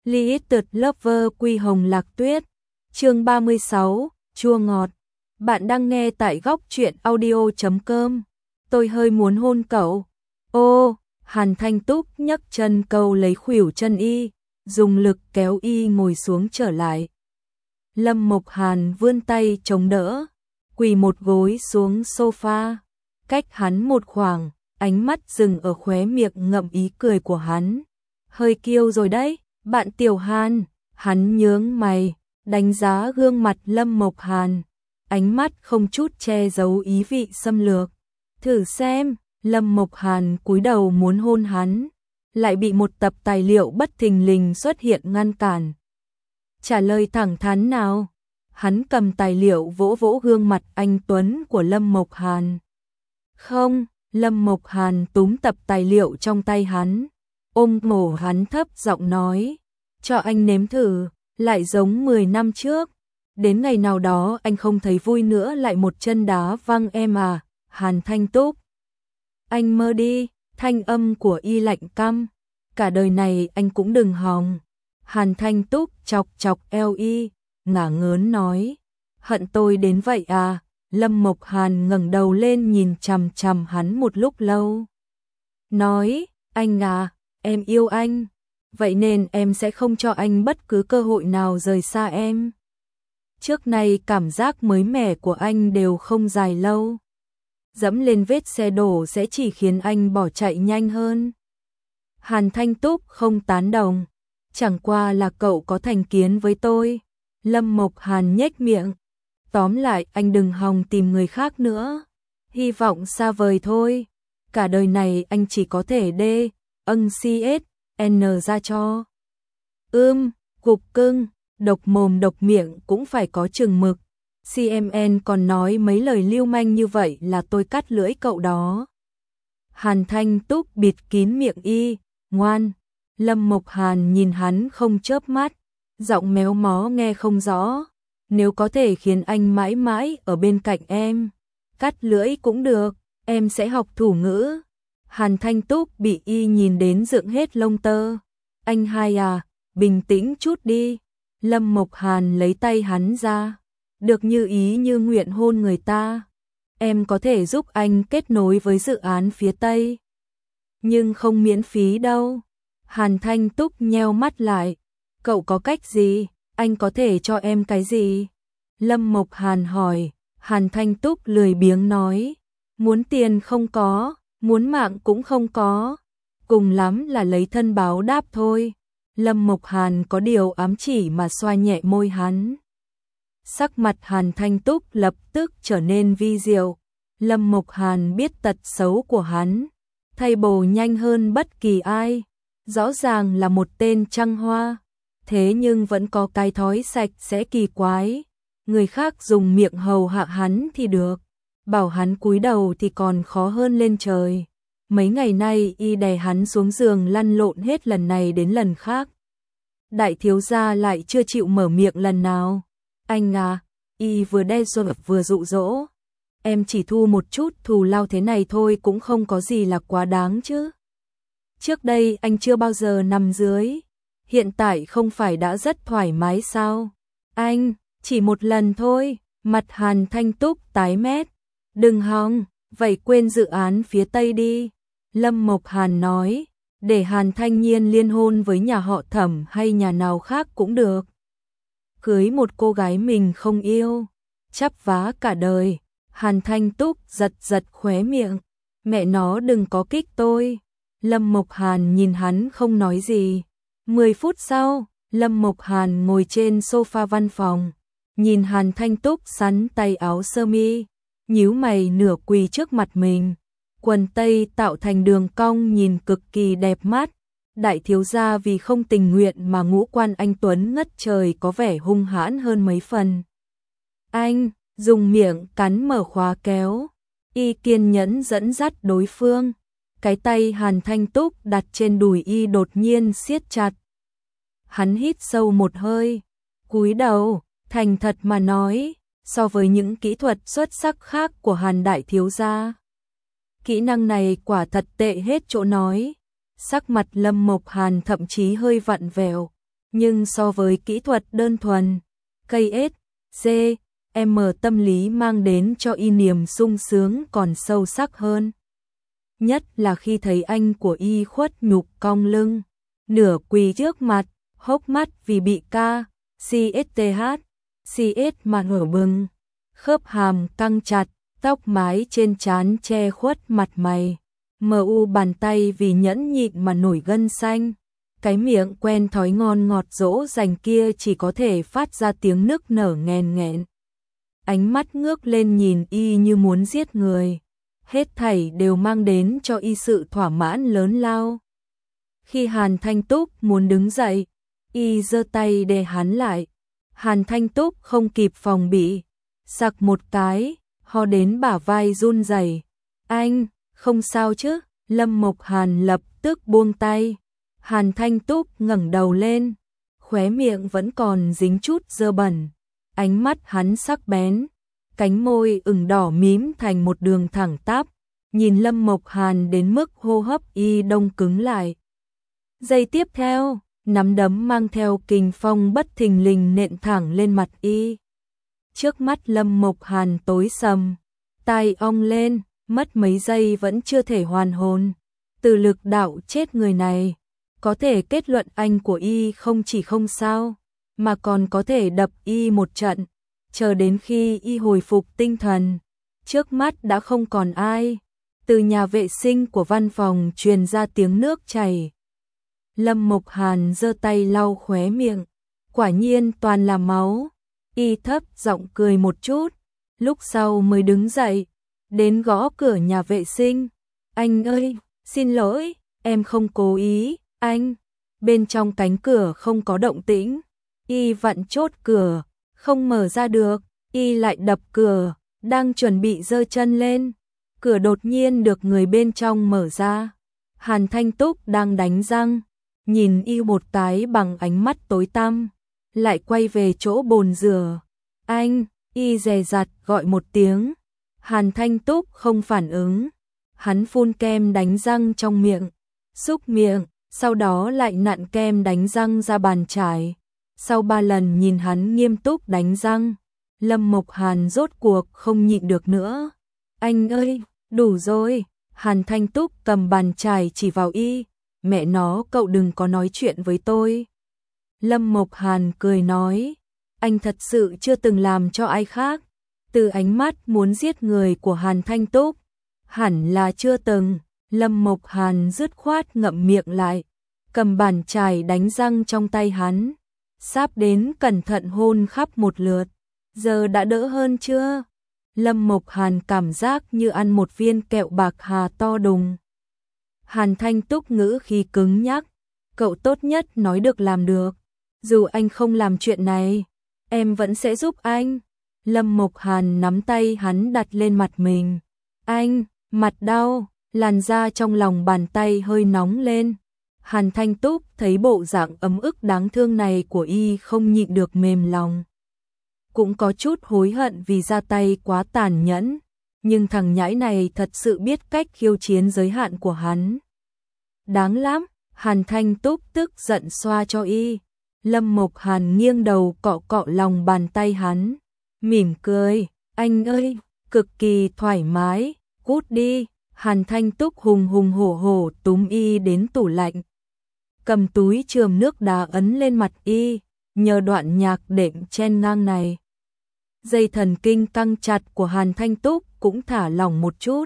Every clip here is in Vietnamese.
Limited Lover Quy Hồng Lạc Tuyết, chương 36, chua ngọt. Bạn đang nghe tại góc truyện audio.com. Tôi hơi muốn hôn cậu. Ô, Hàn Thanh Túc nhấc chân câu lấy khuỷu chân y, dùng lực kéo y ngồi xuống trở lại. Lâm Mộc Hàn vươn tay chống đỡ, quỳ một gối xuống sofa, cách hắn một khoảng, ánh mắt dừng ở khóe miệng ngậm ý cười của hắn. Hơi kiêu rồi đấy, bạn Tiểu Hàn. Hắn nhướng mày, đánh giá gương mặt Lâm Mộc Hàn, ánh mắt không chút che giấu ý vị xâm lược. Thử xem. Lâm Mộc Hàn cúi đầu muốn hôn hắn, lại bị một tập tài liệu bất thình lình xuất hiện ngăn cản. Trả lời thẳng thắn nào. Hắn cầm tài liệu vỗ vỗ gương mặt anh tuấn của Lâm Mộc Hàn. Không. Lâm Mộc Hàn túm tập tài liệu trong tay hắn, ôm cổ hắn thấp giọng nói, cho anh nếm thử, lại giống 10 năm trước. Đến ngày nào đó anh không thấy vui nữa lại một chân đá văng em à. Hàn Thanh Túc. Anh mơ đi. Thanh âm của y lạnh căm. Cả đời này anh cũng đừng hòng. Hàn Thanh Túc chọc chọc eo y, ngả ngớn nói, hận tôi đến vậy à. Lâm Mộc Hàn ngẩng đầu lên nhìn chằm chằm hắn một lúc lâu. Nói, anh à, em yêu anh, vậy nên em sẽ không cho anh bất cứ cơ hội nào rời xa em. Trước nay cảm giác mới mẻ của anh đều không dài lâu. Dẫm lên vết xe đổ sẽ chỉ khiến anh bỏ chạy nhanh hơn. Hàn Thanh Túc không tán đồng. Chẳng qua là cậu có thành kiến với tôi. Lâm Mộc Hàn nhếch miệng. Tóm lại anh đừng hòng tìm người khác nữa. Hy vọng xa vời thôi. Cả đời này anh chỉ có thể CS, N ra cho. Cục cưng, độc mồm độc miệng cũng phải có chừng mực. CMN còn nói mấy lời lưu manh như vậy là tôi cắt lưỡi cậu đó. Hàn Thanh Túc bịt kín miệng y, ngoan. Lâm Mộc Hàn nhìn hắn không chớp mắt, giọng méo mó nghe không rõ. Nếu có thể khiến anh mãi mãi ở bên cạnh em, cắt lưỡi cũng được, em sẽ học thủ ngữ. Hàn Thanh Túc bị y nhìn đến dựng hết lông tơ. Anh hai à, bình tĩnh chút đi. Lâm Mộc Hàn lấy tay hắn ra. Được như ý như nguyện hôn người ta. Em có thể giúp anh kết nối với dự án phía Tây. Nhưng không miễn phí đâu. Hàn Thanh Túc nheo mắt lại. Cậu có cách gì? Anh có thể cho em cái gì? Lâm Mộc Hàn hỏi. Hàn Thanh Túc lười biếng nói. Muốn tiền không có, muốn mạng cũng không có. Cùng lắm là lấy thân báo đáp thôi. Lâm Mộc Hàn có điều ám chỉ mà xoa nhẹ môi hắn. Sắc mặt Hàn Thanh Túc lập tức trở nên vi diệu. Lâm Mộc Hàn biết tật xấu của hắn, thay bồ nhanh hơn bất kỳ ai. Rõ ràng là một tên trăng hoa, thế nhưng vẫn có cái thói sạch sẽ kỳ quái. Người khác dùng miệng hầu hạ hắn thì được, bảo hắn cúi đầu thì còn khó hơn lên trời. Mấy ngày nay y đè hắn xuống giường lăn lộn hết lần này đến lần khác. Đại thiếu gia lại chưa chịu mở miệng lần nào. Anh à, y vừa đe dọa vừa dụ dỗ. Em chỉ thu một chút thù lao thế này thôi cũng không có gì là quá đáng chứ. Trước đây anh chưa bao giờ nằm dưới. Hiện tại không phải đã rất thoải mái sao? Anh, chỉ một lần thôi. Mặt Hàn Thanh Túc tái mét. Đừng hòng, vậy quên dự án phía Tây đi. Lâm Mộc Hàn nói, để Hàn Thanh Nhiên liên hôn với nhà họ Thẩm hay nhà nào khác cũng được. Cưới một cô gái mình không yêu, chắp vá cả đời. Hàn Thanh Túc giật giật khóe miệng. Mẹ nó đừng có kích tôi. Lâm Mộc Hàn nhìn hắn không nói gì. 10 phút sau, Lâm Mộc Hàn ngồi trên sofa văn phòng, nhìn Hàn Thanh Túc sắn tay áo sơ mi, nhíu mày nửa quỳ trước mặt mình. Quần tây tạo thành đường cong nhìn cực kỳ đẹp mắt. Đại thiếu gia vì không tình nguyện mà ngũ quan anh tuấn ngất trời có vẻ hung hãn hơn mấy phần. Anh dùng miệng cắn mở khóa kéo, y kiên nhẫn dẫn dắt đối phương. Cái tay Hàn Thanh Túc đặt trên đùi y đột nhiên siết chặt. Hắn hít sâu một hơi, cúi đầu, thành thật mà nói, so với những kỹ thuật xuất sắc khác của Hàn đại thiếu gia, kỹ năng này quả thật tệ hết chỗ nói. Sắc mặt Lâm Mộc Hàn thậm chí hơi vặn vẹo, Nhưng so với kỹ thuật đơn thuần, KS, M tâm lý mang đến cho y niềm sung sướng còn sâu sắc hơn. Nhất là khi thấy anh của y khuất nhục cong lưng, nửa quỳ trước mặt, hốc mắt vì bị CS mà nở bừng, khớp hàm căng chặt, tóc mái trên trán che khuất mặt mày, bàn tay vì nhẫn nhịn mà nổi gân xanh. Cái miệng quen thói ngon ngọt dỗ dành kia chỉ có thể phát ra tiếng nức nở nghẹn nghẹn. Ánh mắt ngước lên nhìn y như muốn giết người. Hết thảy đều mang đến cho y sự thỏa mãn lớn lao. Khi Hàn Thanh Túc muốn đứng dậy, y giơ tay để hắn lại. Hàn Thanh Túc không kịp phòng bị, sặc một cái, ho đến bả vai run rẩy. Anh, không sao chứ? Lâm Mộc Hàn lập tức buông tay. Hàn Thanh Túc ngẩng đầu lên, khóe miệng vẫn còn dính chút dơ bẩn. Ánh mắt hắn sắc bén, cánh môi ửng đỏ mím thành một đường thẳng tắp, nhìn Lâm Mộc Hàn đến mức hô hấp y đông cứng lại. Giây tiếp theo, nắm đấm mang theo kình phong bất thình lình nện thẳng lên mặt y. Trước mắt Lâm Mộc Hàn tối sầm, tai ong lên, mất mấy giây vẫn chưa thể hoàn hồn. Từ lực đạo chết người này, có thể kết luận anh của y không chỉ không sao, mà còn có thể đập y một trận. Chờ đến khi y hồi phục tinh thần, trước mắt đã không còn ai. Từ nhà vệ sinh của văn phòng truyền ra tiếng nước chảy. Lâm Mộc Hàn giơ tay lau khóe miệng, quả nhiên toàn là máu. Y thấp giọng cười một chút, lúc sau mới đứng dậy, đến gõ cửa nhà vệ sinh. Anh ơi, xin lỗi, em không cố ý, anh. Bên trong cánh cửa không có động tĩnh, y vặn chốt cửa, không mở ra được, y lại đập cửa, đang chuẩn bị giơ chân lên. Cửa đột nhiên được người bên trong mở ra. Hàn Thanh Túc đang đánh răng, nhìn y một cái bằng ánh mắt tối tăm, lại quay về chỗ bồn rửa. Anh, y dè dặt gọi một tiếng. Hàn Thanh Túc không phản ứng. Hắn phun kem đánh răng trong miệng, xúc miệng, sau đó lại nặn kem đánh răng ra bàn chải. Sau 3 lần nhìn hắn nghiêm túc đánh răng, Lâm Mộc Hàn rốt cuộc không nhịn được nữa. Anh ơi, đủ rồi. Hàn Thanh Túc cầm bàn chải chỉ vào y. Mẹ nó, cậu đừng có nói chuyện với tôi. Lâm Mộc Hàn cười nói, anh thật sự chưa từng làm cho ai khác. Từ ánh mắt muốn giết người của Hàn Thanh Túc, hẳn là chưa từng. Lâm Mộc Hàn dứt khoát ngậm miệng lại, cầm bàn chải đánh răng trong tay hắn, sáp đến cẩn thận hôn khắp một lượt. Giờ đã đỡ hơn chưa? Lâm Mộc Hàn cảm giác như ăn một viên kẹo bạc hà to đùng. Hàn Thanh Túc ngữ khí cứng nhắc, cậu tốt nhất nói được làm được. Dù anh không làm chuyện này, em vẫn sẽ giúp anh. Lâm Mộc Hàn nắm tay hắn đặt lên mặt mình. Anh, mặt đau, làn da trong lòng bàn tay hơi nóng lên. Hàn Thanh Túc thấy bộ dạng ấm ức đáng thương này của y không nhịn được mềm lòng. Cũng có chút hối hận vì ra tay quá tàn nhẫn, nhưng thằng nhãi này thật sự biết cách khiêu chiến giới hạn của hắn. Đáng lắm, Hàn Thanh Túc tức giận xoa cho y. Lâm Mộc Hàn nghiêng đầu cọ cọ lòng bàn tay hắn, mỉm cười, anh ơi, cực kỳ thoải mái, cút đi. Hàn Thanh Túc hùng hùng hổ hổ túm y đến tủ lạnh, cầm túi chườm nước đá ấn lên mặt y, nhờ đoạn nhạc đệm chen ngang này. Dây thần kinh căng chặt của Hàn Thanh Túc cũng thả lỏng một chút.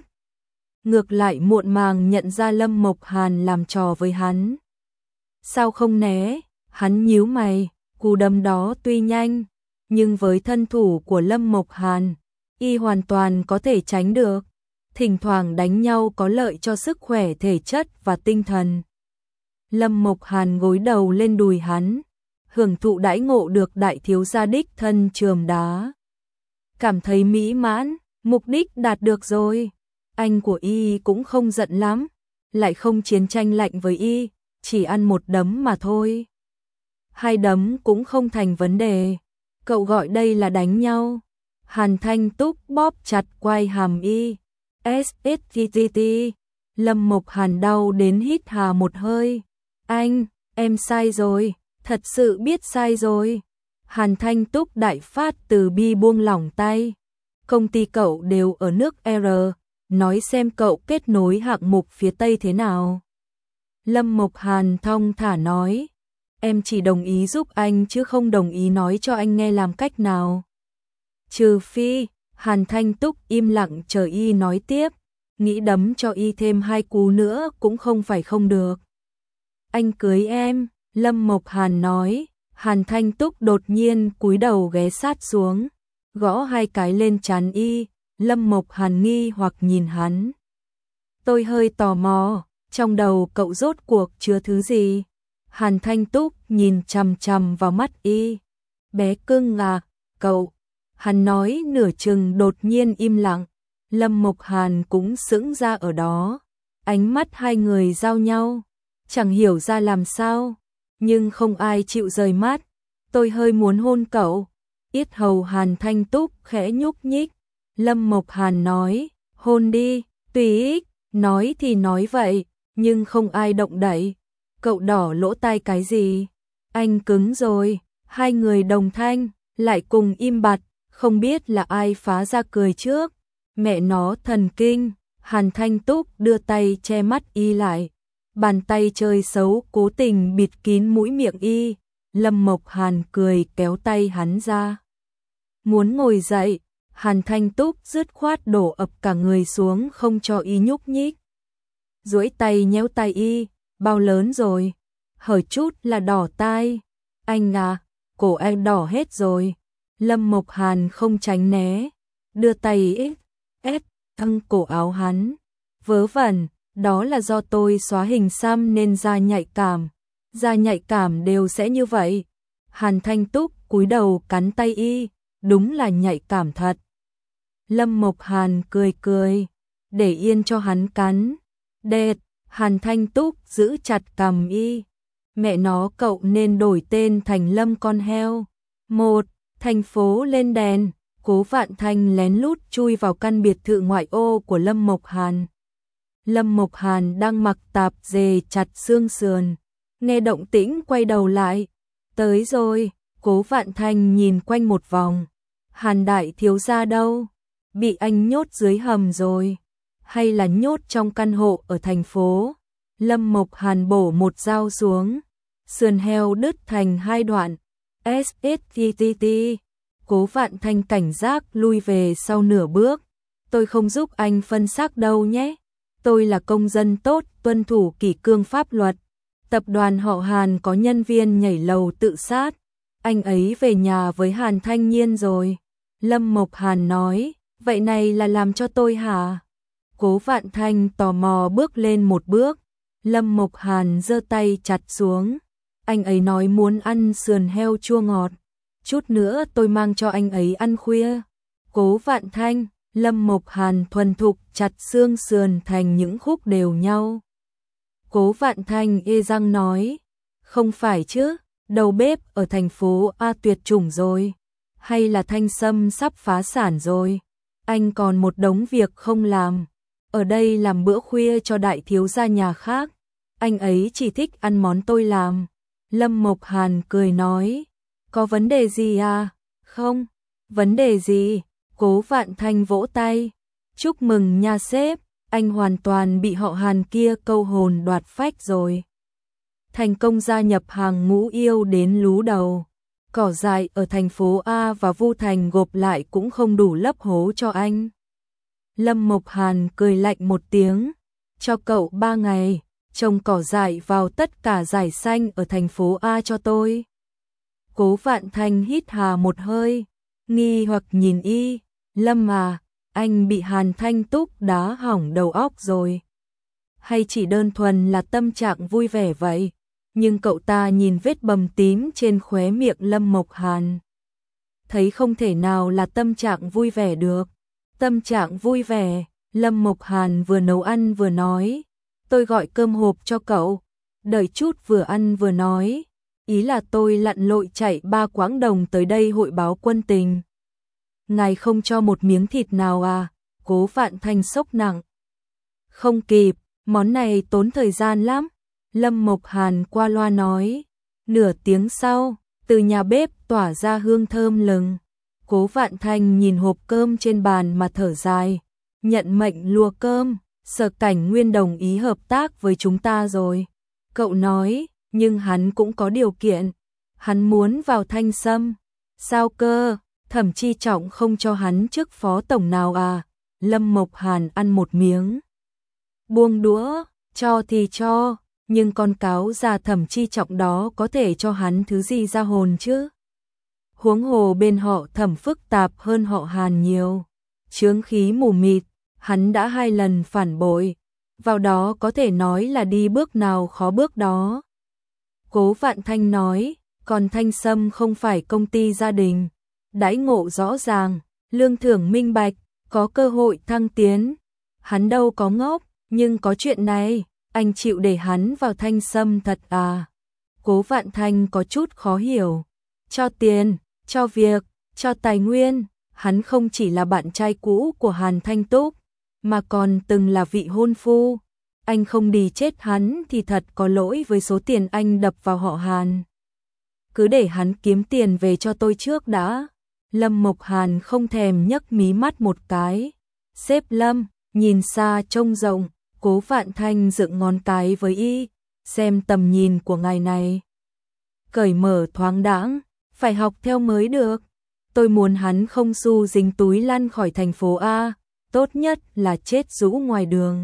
Ngược lại muộn màng nhận ra Lâm Mộc Hàn làm trò với hắn. Sao không né? Hắn nhíu mày, cú đấm đó tuy nhanh, nhưng với thân thủ của Lâm Mộc Hàn, y hoàn toàn có thể tránh được. Thỉnh thoảng đánh nhau có lợi cho sức khỏe thể chất và tinh thần. Lâm Mộc Hàn gối đầu lên đùi hắn, hưởng thụ đãi ngộ được đại thiếu gia đích thân chườm đá. Cảm thấy mỹ mãn, mục đích đạt được rồi. Anh của y cũng không giận lắm, lại không chiến tranh lạnh với y, chỉ ăn một đấm mà thôi. 2 đấm cũng không thành vấn đề. Cậu gọi đây là đánh nhau? Hàn Thanh Túc bóp chặt quai hàm y. SSTT. Lâm Mộc Hàn đau đến hít hà một hơi. Anh, em sai rồi, Thật sự biết sai rồi. Hàn Thanh Túc đại phát từ bi buông lỏng tay. Công ty cậu đều ở nước R, nói xem cậu kết nối hạng mục phía Tây thế nào. Lâm Mộc Hàn thong thả nói, em chỉ đồng ý giúp anh chứ không đồng ý nói cho anh nghe làm cách nào. Trừ phi, Hàn Thanh Túc im lặng chờ y nói tiếp, nghĩ đấm cho y thêm 2 cú nữa cũng không phải không được. Anh cưới em, Lâm Mộc Hàn nói. Hàn Thanh Túc đột nhiên cúi đầu ghé sát xuống, gõ 2 cái lên trán y. Lâm Mộc Hàn nghi hoặc nhìn hắn. Tôi hơi tò mò, trong đầu cậu rốt cuộc chứa thứ gì? Hàn Thanh Túc nhìn chằm chằm vào mắt y. Bé cưng à, cậu. Hắn nói nửa chừng đột nhiên im lặng. Lâm Mộc Hàn cũng sững ra ở đó. Ánh mắt hai người giao nhau. Chẳng hiểu ra làm sao. Nhưng không ai chịu rời mắt. Tôi hơi muốn hôn cậu. Yết hầu Hàn Thanh Túc khẽ nhúc nhích. Lâm Mộc Hàn nói, hôn đi, tùy ích. Nói thì nói vậy, nhưng không ai động đậy. Cậu đỏ lỗ tai cái gì? Anh cứng rồi. Hai người đồng thanh, lại cùng im bặt. Không biết là ai phá ra cười trước. Mẹ nó thần kinh. Hàn Thanh Túc đưa tay che mắt y lại. Bàn tay chơi xấu cố tình bịt kín mũi miệng y. Lâm Mộc Hàn cười kéo tay hắn ra. Muốn ngồi dậy, Hàn Thanh Túc dứt khoát đổ ập cả người xuống không cho y nhúc nhích. Duỗi tay nhéo tay y, bao lớn rồi, hở chút là đỏ tai. Anh à, cổ anh đỏ hết rồi. Lâm Mộc Hàn không tránh né, đưa tay ép thăng cổ áo hắn. Vớ vẩn, đó là do tôi xóa hình xăm nên da nhạy cảm. Da nhạy cảm đều sẽ như vậy. Hàn Thanh Túc cúi đầu cắn tay y, đúng là nhạy cảm thật. Lâm Mộc Hàn cười cười, để yên cho hắn cắn. Đệt, Hàn Thanh Túc giữ chặt cằm y. Mẹ nó cậu nên đổi tên thành Lâm con heo. Thành phố lên đèn, Cố Vạn Thanh lén lút chui vào căn biệt thự ngoại ô của Lâm Mộc Hàn. Lâm Mộc Hàn đang mặc tạp dề chặt xương sườn, nghe động tĩnh quay đầu lại. Tới rồi, Cố Vạn Thanh nhìn quanh một vòng. Hàn đại thiếu gia đâu? Bị anh nhốt dưới hầm rồi, hay là nhốt trong căn hộ ở thành phố? Lâm Mộc Hàn bổ một dao xuống, sườn heo đứt thành 2 đoạn. SSTTT. Cố Vạn Thanh cảnh giác lui về sau nửa bước. Tôi không giúp anh phân xác đâu nhé. Tôi là công dân tốt, tuân thủ kỷ cương pháp luật. Tập đoàn họ Hàn có nhân viên nhảy lầu tự sát. Anh ấy về nhà với Hàn Thanh Nhiên rồi. Lâm Mộc Hàn nói, vậy này là làm cho tôi hả? Cố Vạn Thanh tò mò bước lên một bước. Lâm Mộc Hàn giơ tay chặt xuống. Anh ấy nói muốn ăn sườn heo chua ngọt. Chút nữa tôi mang cho anh ấy ăn khuya. Cố Vạn Thanh, Lâm Mộc Hàn thuần thục chặt xương sườn thành những khúc đều nhau. Cố Vạn Thanh ê răng nói, không phải chứ, đầu bếp ở thành phố A tuyệt chủng rồi. Hay là Thanh Sâm sắp phá sản rồi. Anh còn một đống việc không làm. Ở đây làm bữa khuya cho đại thiếu gia nhà khác. Anh ấy chỉ thích ăn món tôi làm. Lâm Mộc Hàn cười nói, có vấn đề gì à? Không, vấn đề gì? Cố Vạn Thanh vỗ tay. Chúc mừng nha sếp, anh hoàn toàn bị họ Hàn kia câu hồn đoạt phách rồi. Thành công gia nhập hàng ngũ yêu đến lú đầu. Cỏ dại ở thành phố A và Vu Thành gộp lại cũng không đủ lấp hố cho anh. Lâm Mộc Hàn cười lạnh một tiếng, cho cậu 3 ngày, trồng cỏ dại vào tất cả dải xanh ở thành phố A cho tôi. Cố Vạn Thanh hít hà một hơi, nghi hoặc nhìn y. Lâm à, anh bị Hàn Thanh Túc đá hỏng đầu óc rồi. Hay chỉ đơn thuần là tâm trạng vui vẻ vậy? Nhưng cậu ta nhìn vết bầm tím trên khóe miệng Lâm Mộc Hàn. Thấy không thể nào là tâm trạng vui vẻ được. Tâm trạng vui vẻ, Lâm Mộc Hàn vừa nấu ăn vừa nói. Tôi gọi cơm hộp cho cậu. Đợi chút vừa ăn vừa nói. Ý là tôi lặn lội chạy 3 quãng đồng tới đây hội báo quân tình. Ngài không cho một miếng thịt nào à? Cố Vạn Thanh sốc nặng. Không kịp, món này tốn thời gian lắm. Lâm Mộc Hàn qua loa nói. Nửa tiếng sau, từ nhà bếp tỏa ra hương thơm lừng. Cố Vạn Thanh nhìn hộp cơm trên bàn mà thở dài. Nhận mệnh lùa cơm, Sở Cảnh Nguyên đồng ý hợp tác với chúng ta rồi. Cậu nói, nhưng hắn cũng có điều kiện. Hắn muốn vào Thanh Sâm. Sao cơ, Thẩm Chi Trọng không cho hắn chức phó tổng nào à? Lâm Mộc Hàn ăn một miếng. Buông đũa, cho thì cho, nhưng con cáo già Thẩm Chi Trọng đó có thể cho hắn thứ gì ra hồn chứ? Huống hồ bên họ Thẩm phức tạp hơn họ Hàn nhiều. Chướng khí mù mịt, hắn đã 2 lần phản bội. Vào đó có thể nói là đi bước nào khó bước đó. Cố Vạn Thanh nói, còn Thanh Sâm không phải công ty gia đình. Đãi ngộ rõ ràng, lương thưởng minh bạch, có cơ hội thăng tiến. Hắn đâu có ngốc, nhưng có chuyện này, anh chịu để hắn vào Thanh Sâm thật à? Cố Vạn Thanh có chút khó hiểu. Cho tiền, cho việc, cho tài nguyên, hắn không chỉ là bạn trai cũ của Hàn Thanh Túc, mà còn từng là vị hôn phu. Anh không đi chết hắn thì thật có lỗi với số tiền anh đập vào họ Hàn. Cứ để hắn kiếm tiền về cho tôi trước đã. Lâm Mộc Hàn không thèm nhấc mí mắt một cái. Sếp Lâm, nhìn xa trông rộng, Cố Vạn Thanh dựng ngón cái với y, xem tầm nhìn của ngài này. Cởi mở thoáng đãng, phải học theo mới được. Tôi muốn hắn không xu dính túi lăn khỏi thành phố A, tốt nhất là chết rũ ngoài đường.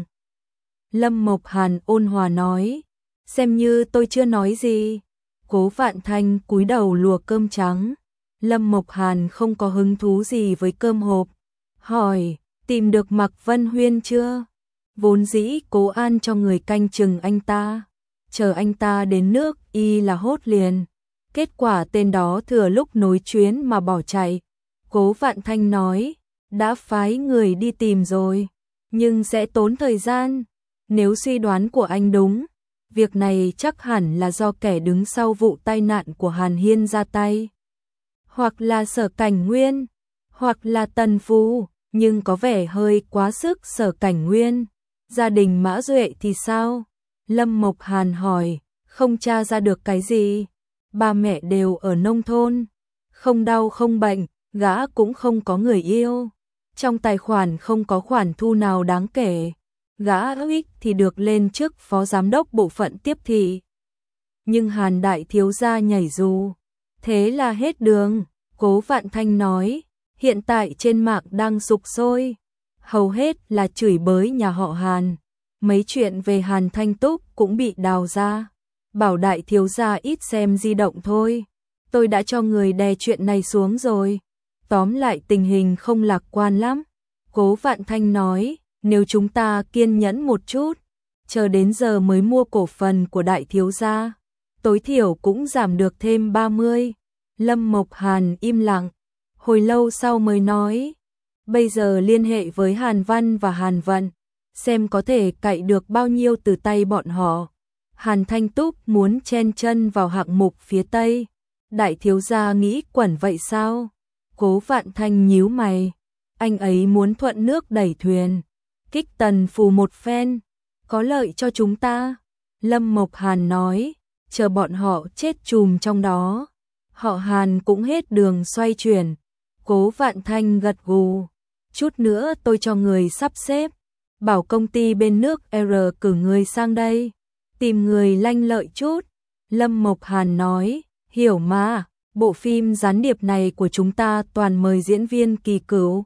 Lâm Mộc Hàn ôn hòa nói, xem như tôi chưa nói gì. Cố Vạn Thanh cúi đầu lùa cơm trắng. Lâm Mộc Hàn không có hứng thú gì với cơm hộp. Hỏi, tìm được Mạc Vân Huyên chưa? Vốn dĩ Cố An cho người canh chừng anh ta. Chờ anh ta đến nước y là hốt liền. Kết quả tên đó thừa lúc nối chuyến mà bỏ chạy. Cố Vạn Thanh nói, đã phái người đi tìm rồi, nhưng sẽ tốn thời gian. Nếu suy đoán của anh đúng, việc này chắc hẳn là do kẻ đứng sau vụ tai nạn của Hàn Hiên ra tay. Hoặc là Sở Cảnh Nguyên, hoặc là Tần Phù, nhưng có vẻ hơi quá sức Sở Cảnh Nguyên. Gia đình Mã Duệ thì sao? Lâm Mộc Hàn hỏi, không tra ra được cái gì. Ba mẹ đều ở nông thôn, không đau không bệnh, gã cũng không có người yêu. Trong tài khoản không có khoản thu nào đáng kể. Gã ích thì được lên chức phó giám đốc bộ phận tiếp thị. Nhưng Hàn đại thiếu gia nhảy dù. Thế là hết đường. Cố Vạn Thanh nói, hiện tại trên mạng đang sục sôi. Hầu hết là chửi bới nhà họ Hàn. Mấy chuyện về Hàn Thanh Túc cũng bị đào ra. Bảo đại thiếu gia ít xem di động thôi. Tôi đã cho người đè chuyện này xuống rồi. Tóm lại tình hình không lạc quan lắm. Cố Vạn Thanh nói, nếu chúng ta kiên nhẫn một chút, chờ đến giờ mới mua cổ phần của đại thiếu gia, tối thiểu cũng giảm được thêm 30. Lâm Mộc Hàn im lặng, hồi lâu sau mới nói, bây giờ liên hệ với Hàn Văn và Hàn Vận, xem có thể cạy được bao nhiêu từ tay bọn họ. Hàn Thanh Túc muốn chen chân vào hạng mục phía Tây. Đại thiếu gia nghĩ quẩn vậy sao? Cố Vạn Thanh nhíu mày. Anh ấy muốn thuận nước đẩy thuyền. Kích Tần Phù một phen. Có lợi cho chúng ta. Lâm Mộc Hàn nói. Chờ bọn họ chết chùm trong đó. Họ Hàn cũng hết đường xoay chuyển. Cố Vạn Thanh gật gù. Chút nữa tôi cho người sắp xếp. Bảo công ty bên nước R cử người sang đây. Tìm người lanh lợi chút. Lâm Mộc Hàn nói, hiểu mà, bộ phim gián điệp này của chúng ta toàn mời diễn viên kỳ cựu.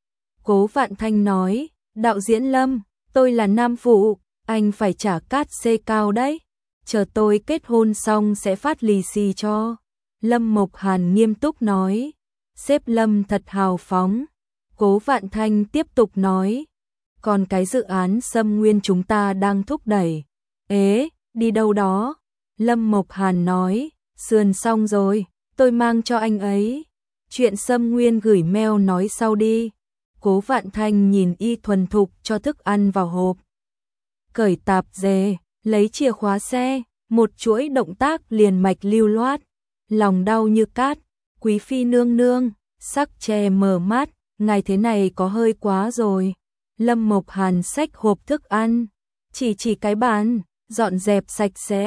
Cố Vạn Thanh nói, đạo diễn Lâm, tôi là nam phụ, anh phải trả cát xê cao đấy. Chờ tôi kết hôn xong sẽ phát lì xì cho. Lâm Mộc Hàn nghiêm túc nói, sếp Lâm thật hào phóng. Cố Vạn Thanh tiếp tục nói, còn cái dự án Sâm Nguyên chúng ta đang thúc đẩy. Ế, đi đâu đó? Lâm Mộc Hàn nói, sườn xong rồi, tôi mang cho anh ấy. Chuyện Sâm Nguyên gửi mail nói sau đi. Cố Vạn Thanh nhìn y thuần thục cho thức ăn vào hộp. Cởi tạp dề, lấy chìa khóa xe, một chuỗi động tác liền mạch lưu loát. Lòng đau như cát, quý phi nương nương, sắc chè mở mắt, ngài thế này có hơi quá rồi. Lâm Mộc Hàn xách hộp thức ăn, chỉ cái bàn, dọn dẹp sạch sẽ,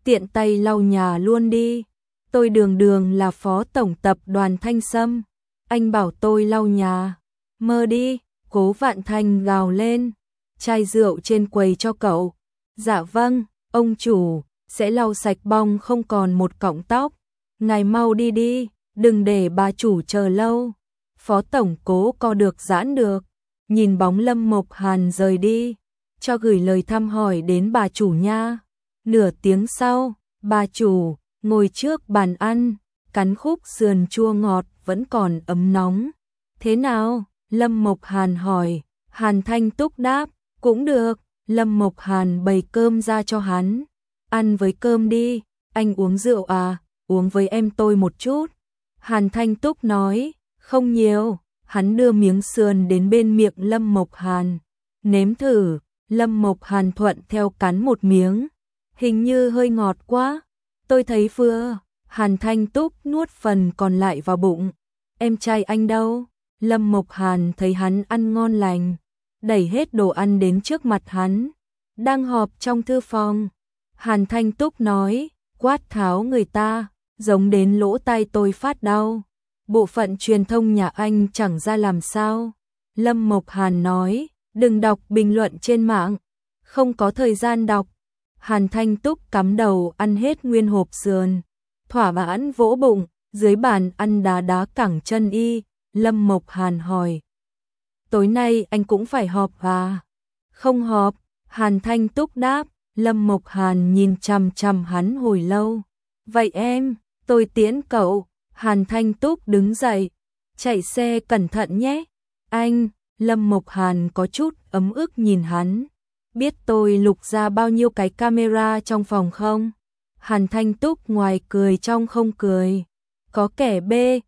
tiện tay lau nhà luôn đi. Tôi đường đường là phó tổng tập đoàn Thanh Sâm, anh bảo tôi lau nhà, mơ đi. Cố Vạn Thanh gào lên, chai rượu trên quầy cho cậu. Dạ vâng, ông chủ, sẽ lau sạch bong không còn một cọng tóc. Ngài mau đi đi, đừng để bà chủ chờ lâu. Phó tổng Cố co được giãn được, nhìn bóng Lâm Mộc Hàn rời đi, cho gửi lời thăm hỏi đến bà chủ nha. Nửa tiếng sau, bà chủ ngồi trước bàn ăn, cắn khúc sườn chua ngọt vẫn còn ấm nóng. Thế nào? Lâm Mộc Hàn hỏi. Hàn Thanh Túc đáp, cũng được. Lâm Mộc Hàn bày cơm ra cho hắn. Ăn với cơm đi, anh uống rượu à? Uống với em tôi một chút. Hàn Thanh Túc nói, không nhiều. Hắn đưa miếng sườn đến bên miệng Lâm Mộc Hàn. Nếm thử. Lâm Mộc Hàn thuận theo cắn một miếng. Hình như hơi ngọt quá. Tôi thấy vừa. Hàn Thanh Túc nuốt phần còn lại vào bụng. Em trai anh đâu? Lâm Mộc Hàn thấy hắn ăn ngon lành, đẩy hết đồ ăn đến trước mặt hắn. Đang họp trong thư phòng. Hàn Thanh Túc nói, quát tháo người ta, giống đến lỗ tai tôi phát đau. Bộ phận truyền thông nhà anh chẳng ra làm sao. Lâm Mộc Hàn nói, đừng đọc bình luận trên mạng, không có thời gian đọc. Hàn Thanh Túc cắm đầu ăn hết nguyên hộp sườn, thỏa mãn vỗ bụng, dưới bàn ăn đá đá cẳng chân y. Lâm Mộc Hàn hỏi, tối nay anh cũng phải họp à? Không họp. Hàn Thanh Túc đáp. Lâm Mộc Hàn nhìn chằm chằm hắn hồi lâu. Vậy em, tôi tiễn cậu. Hàn Thanh Túc đứng dậy, chạy xe cẩn thận nhé. Anh. Lâm Mộc Hàn có chút ấm ức nhìn hắn. Biết tôi lục ra bao nhiêu cái camera trong phòng không? Hàn Thanh Túc ngoài cười trong không cười. Có kẻ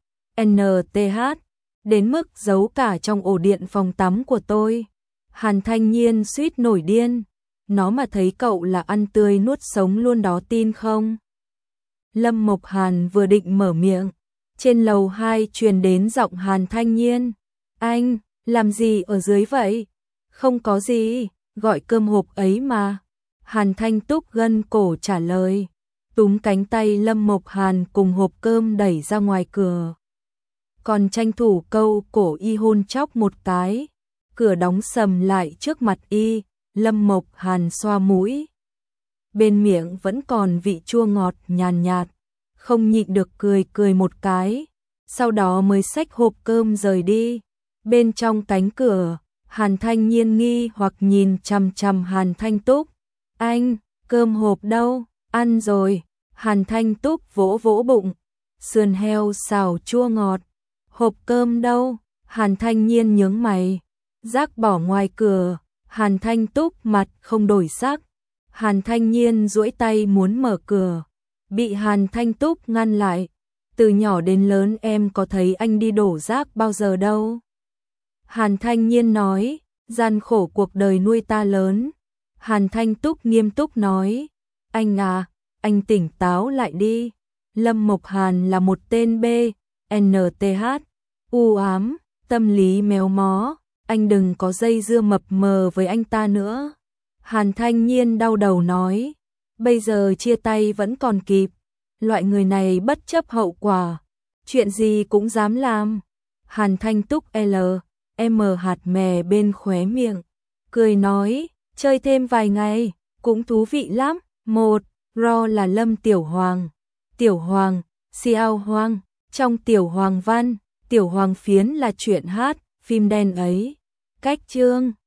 BNTH, đến mức giấu cả trong ổ điện phòng tắm của tôi. Hàn Thanh Nhiên suýt nổi điên. Nó mà thấy cậu là ăn tươi nuốt sống luôn đó tin không? Lâm Mộc Hàn vừa định mở miệng, trên lầu 2 truyền đến giọng Hàn Thanh Nhiên. Anh, làm gì ở dưới vậy? Không có gì, gọi cơm hộp ấy mà. Hàn Thanh Túc gân cổ trả lời, túm cánh tay Lâm Mộc Hàn cùng hộp cơm đẩy ra ngoài cửa. Còn tranh thủ câu cổ y hôn chóc một cái. Cửa đóng sầm lại trước mặt y. Lâm Mộc Hàn xoa mũi, bên miệng vẫn còn vị chua ngọt nhàn nhạt, không nhịn được cười một cái, sau đó mới xách hộp cơm rời đi. Bên trong cánh cửa, Hàn Thanh Nhiên nghi hoặc nhìn chằm chằm Hàn Thanh Túc. Anh, cơm hộp đâu? Ăn rồi. Hàn Thanh Túc vỗ vỗ bụng, sườn heo xào chua ngọt. Hộp cơm đâu? Hàn Thanh Nhiên nhướng mày, rác bỏ ngoài cửa. Hàn Thanh Túc mặt không đổi sắc. Hàn Thanh Nhiên duỗi tay muốn mở cửa, bị Hàn Thanh Túc ngăn lại. Từ nhỏ đến lớn em có thấy anh đi đổ rác bao giờ đâu. Hàn Thanh Nhiên nói, gian khổ cuộc đời nuôi ta lớn. Hàn Thanh Túc nghiêm túc nói, anh à, anh tỉnh táo lại đi. Lâm Mộc Hàn là một tên BNTH, u ám, tâm lý méo mó. Anh đừng có dây dưa mập mờ với anh ta nữa. Hàn Thanh Nhiên đau đầu nói, bây giờ chia tay vẫn còn kịp. Loại người này bất chấp hậu quả, chuyện gì cũng dám làm. Hàn Thanh Túc M hạt mè bên khóe miệng, cười nói, chơi thêm vài ngày, cũng thú vị lắm. Một, Ro là Lâm Tiểu Hoàng. Tiểu Hoàng, Xiao Hoang, trong Tiểu Hoàng Văn, Tiểu Hoàng Phiến là chuyện hát, phim đen ấy. Cách chương